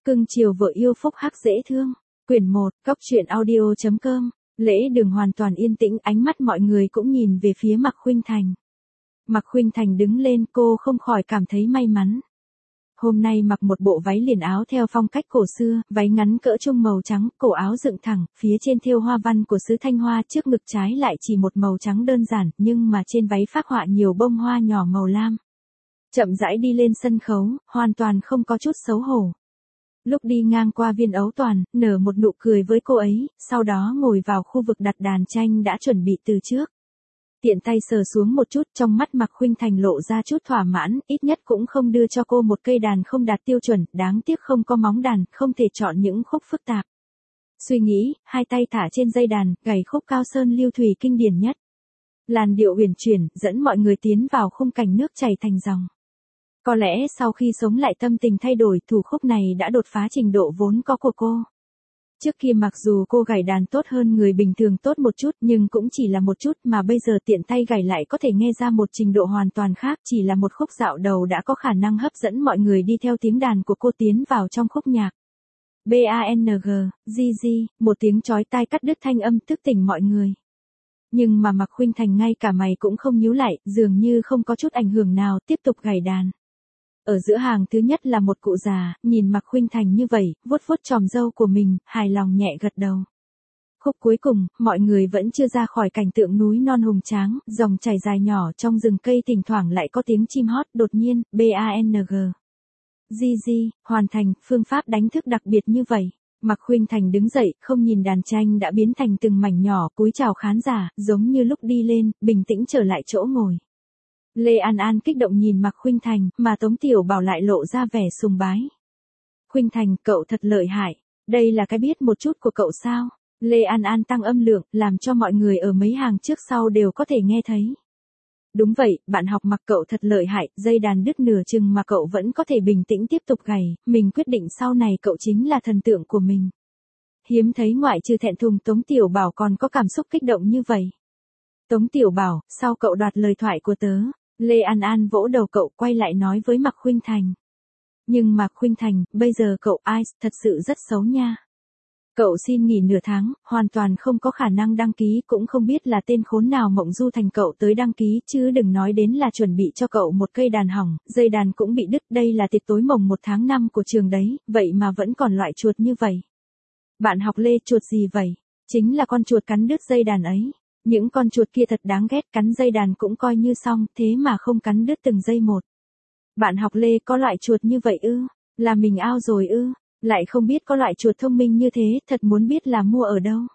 Cưng chiều vợ yêu phúc hắc dễ thương. Quyển 1, Góc truyện audio.com. Lễ đường hoàn toàn yên tĩnh, ánh mắt mọi người cũng nhìn về phía Mạc Khuynh Thành. Mạc Khuynh Thành đứng lên, cô không khỏi cảm thấy may mắn. Hôm nay mặc một bộ váy liền áo theo phong cách cổ xưa, váy ngắn cỡ trung màu trắng, cổ áo dựng thẳng, phía trên thêu hoa văn của xứ Thanh Hoa, trước ngực trái lại chỉ một màu trắng đơn giản, nhưng mà trên váy phác họa nhiều bông hoa nhỏ màu lam. Chậm rãi đi lên sân khấu, hoàn toàn không có chút xấu hổ. Lúc đi ngang qua Viên Ấu Toàn, nở một nụ cười với cô ấy, sau đó ngồi vào khu vực đặt đàn tranh đã chuẩn bị từ trước. Tiện tay sờ xuống một chút, trong mắt Mạc Khuynh Thành lộ ra chút thỏa mãn, ít nhất cũng không đưa cho cô một cây đàn không đạt tiêu chuẩn, đáng tiếc không có móng đàn, không thể chọn những khúc phức tạp. Suy nghĩ, hai tay thả trên dây đàn, gảy khúc Cao Sơn Lưu Thủy kinh điển nhất. Làn điệu uyển chuyển, dẫn mọi người tiến vào khung cảnh nước chảy thành dòng. Có lẽ sau khi sống lại tâm tình thay đổi, thủ khúc này đã đột phá trình độ vốn có của cô. Trước kia mặc dù cô gảy đàn tốt hơn người bình thường tốt một chút, nhưng cũng chỉ là một chút, mà bây giờ tiện tay gảy lại có thể nghe ra một trình độ hoàn toàn khác, chỉ là một khúc dạo đầu đã có khả năng hấp dẫn mọi người đi theo tiếng đàn của cô tiến vào trong khúc nhạc. BANG, GG, một tiếng chói tai cắt đứt thanh âm thức tỉnh mọi người. Nhưng mà Mạc Khuynh Thành ngay cả mày cũng không nhíu lại, dường như không có chút ảnh hưởng nào, tiếp tục gảy đàn. Ở giữa hàng thứ nhất là một cụ già, nhìn Mạc Khuynh Thành như vậy, vuốt vuốt chòm râu của mình, hài lòng nhẹ gật đầu. Khúc cuối cùng, mọi người vẫn chưa ra khỏi cảnh tượng núi non hùng tráng, dòng chảy dài nhỏ trong rừng cây, thỉnh thoảng lại có tiếng chim hót, đột nhiên, BANG. GG, hoàn thành, phương pháp đánh thức đặc biệt như vậy. Mạc Khuynh Thành đứng dậy, không nhìn đàn tranh đã biến thành từng mảnh nhỏ, cúi chào khán giả, giống như lúc đi lên, bình tĩnh trở lại chỗ ngồi. Lê An An kích động nhìn Mạc Khuynh Thành, mà Tống Tiểu Bảo lại lộ ra vẻ sùng bái. Khuynh Thành, cậu thật lợi hại, đây là cái biết một chút của cậu sao? Lê An An tăng âm lượng, làm cho mọi người ở mấy hàng trước sau đều có thể nghe thấy. Đúng vậy, bạn học Mạc cậu thật lợi hại, dây đàn đứt nửa chừng mà cậu vẫn có thể bình tĩnh tiếp tục gảy, mình quyết định sau này cậu chính là thần tượng của mình. Hiếm thấy ngoại trừ thẹn thùng Tống Tiểu Bảo còn có cảm xúc kích động như vậy. Tống Tiểu Bảo, sao cậu đoạt lời thoại của tớ? Lê An An vỗ đầu cậu, quay lại nói với Mạc Khuynh Thành. Nhưng Mạc Khuynh Thành, bây giờ cậu Ice thật sự rất xấu nha. Cậu xin nghỉ nửa tháng, hoàn toàn không có khả năng đăng ký, cũng không biết là tên khốn nào mộng du thành cậu tới đăng ký, chứ đừng nói đến là chuẩn bị cho cậu một cây đàn hỏng, dây đàn cũng bị đứt, đây là tiệc tối mồng 1 tháng 5 của trường đấy, vậy mà vẫn còn loại chuột như vậy. Bạn học Lê, chuột gì vậy? Chính là con chuột cắn đứt dây đàn ấy. Những con chuột kia thật đáng ghét, cắn dây đàn cũng coi như xong, thế mà không cắn đứt từng dây một. Bạn học Lê, có loại chuột như vậy ư? Là mình ao rồi ư? Lại không biết có loại chuột thông minh như thế, thật muốn biết là mua ở đâu.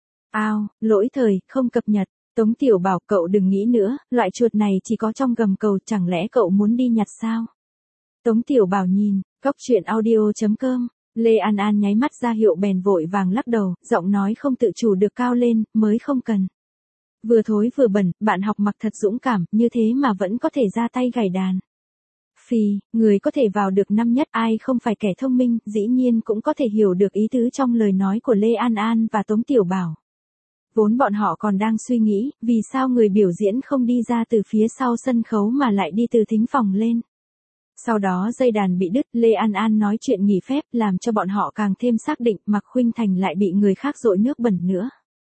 Ao, lỗi thời, không cập nhật. Tống Tiểu Bảo, cậu đừng nghĩ nữa, loại chuột này chỉ có trong gầm cầu, chẳng lẽ cậu muốn đi nhặt sao? Tống Tiểu Bảo nhìn, Góc truyện audio.com. Lê An An nháy mắt ra hiệu bèn vội vàng lắc đầu, giọng nói không tự chủ được cao lên, mới không cần. Vừa thối vừa bẩn, bạn học Mặc thật dũng cảm, như thế mà vẫn có thể ra tay gảy đàn. Phì, người có thể vào được năm nhất, ai không phải kẻ thông minh, dĩ nhiên cũng có thể hiểu được ý tứ trong lời nói của Lê An An và Tống Tiểu Bảo. Vốn bọn họ còn đang suy nghĩ, vì sao người biểu diễn không đi ra từ phía sau sân khấu mà lại đi từ thính phòng lên. Sau đó dây đàn bị đứt, Lê An An nói chuyện nghỉ phép, làm cho bọn họ càng thêm xác định Mạc Khuynh Thành lại bị người khác dội nước bẩn nữa.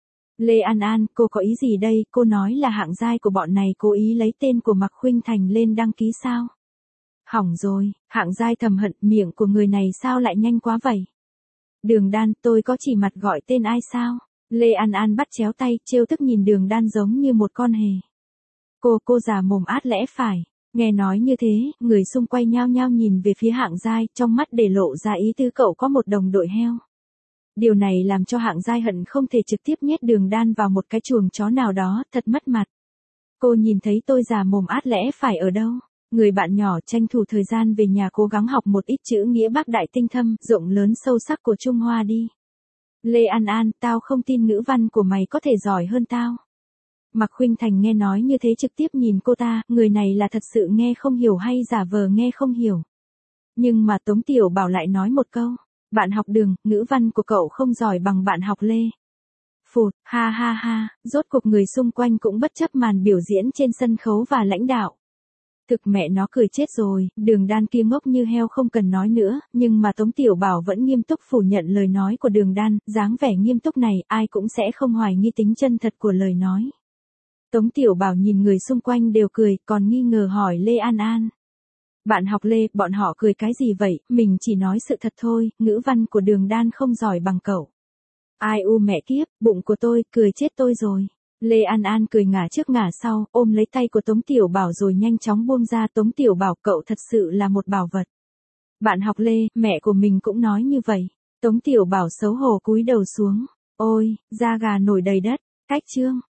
Lê An An, cô có ý gì đây? Cô nói là hạng giai của bọn này cố ý lấy tên của Mạc Khuynh Thành lên đăng ký sao? Hỏng rồi, hạng giai thầm hận, miệng của người này sao lại nhanh quá vậy? Đường Đan, tôi có chỉ mặt gọi tên ai sao? Lê An An bắt chéo tay, trêu tức nhìn Đường Đan giống như một con hề. Cô già mồm át lẽ phải. Nghe nói như thế, người xung quanh nhao nhao nhìn về phía hạng giai, trong mắt để lộ ra ý tứ cậu có một đồng đội heo. Điều này làm cho hạng giai hận không thể trực tiếp nhét Đường Đan vào một cái chuồng chó nào đó, thật mất mặt. Cô nhìn thấy tôi già mồm át lẽ phải ở đâu? Người bạn nhỏ tranh thủ thời gian về nhà cố gắng học một ít chữ nghĩa bác đại tinh thâm, rộng lớn sâu sắc của Trung Hoa đi. Lê An An, tao không tin ngữ văn của mày có thể giỏi hơn tao. Mạc Khuynh Thành nghe nói như thế trực tiếp nhìn cô ta, người này là thật sự nghe không hiểu hay giả vờ nghe không hiểu. Nhưng mà Tống Tiểu Bảo lại nói một câu, bạn học Đường, ngữ văn của cậu không giỏi bằng bạn học Lê. Phụt, ha ha ha, rốt cuộc người xung quanh cũng bất chấp màn biểu diễn trên sân khấu và lãnh đạo. Thực mẹ nó cười chết rồi, Đường Đan kia ngốc như heo không cần nói nữa, nhưng mà Tống Tiểu Bảo vẫn nghiêm túc phủ nhận lời nói của Đường Đan, dáng vẻ nghiêm túc này ai cũng sẽ không hoài nghi tính chân thật của lời nói. Tống Tiểu Bảo nhìn người xung quanh đều cười, còn nghi ngờ hỏi Lê An An. Bạn học Lê, bọn họ cười cái gì vậy, mình chỉ nói sự thật thôi, ngữ văn của Đường Đan không giỏi bằng cậu. Ai u mẹ kiếp, bụng của tôi, cười chết tôi rồi. Lê An An cười ngả trước ngả sau, ôm lấy tay của Tống Tiểu Bảo rồi nhanh chóng buông ra. Tống Tiểu Bảo, cậu thật sự là một bảo vật. Bạn học Lê, mẹ của mình cũng nói như vậy. Tống Tiểu Bảo xấu hổ cúi đầu xuống. Ôi, da gà nổi đầy đất. Cách chương.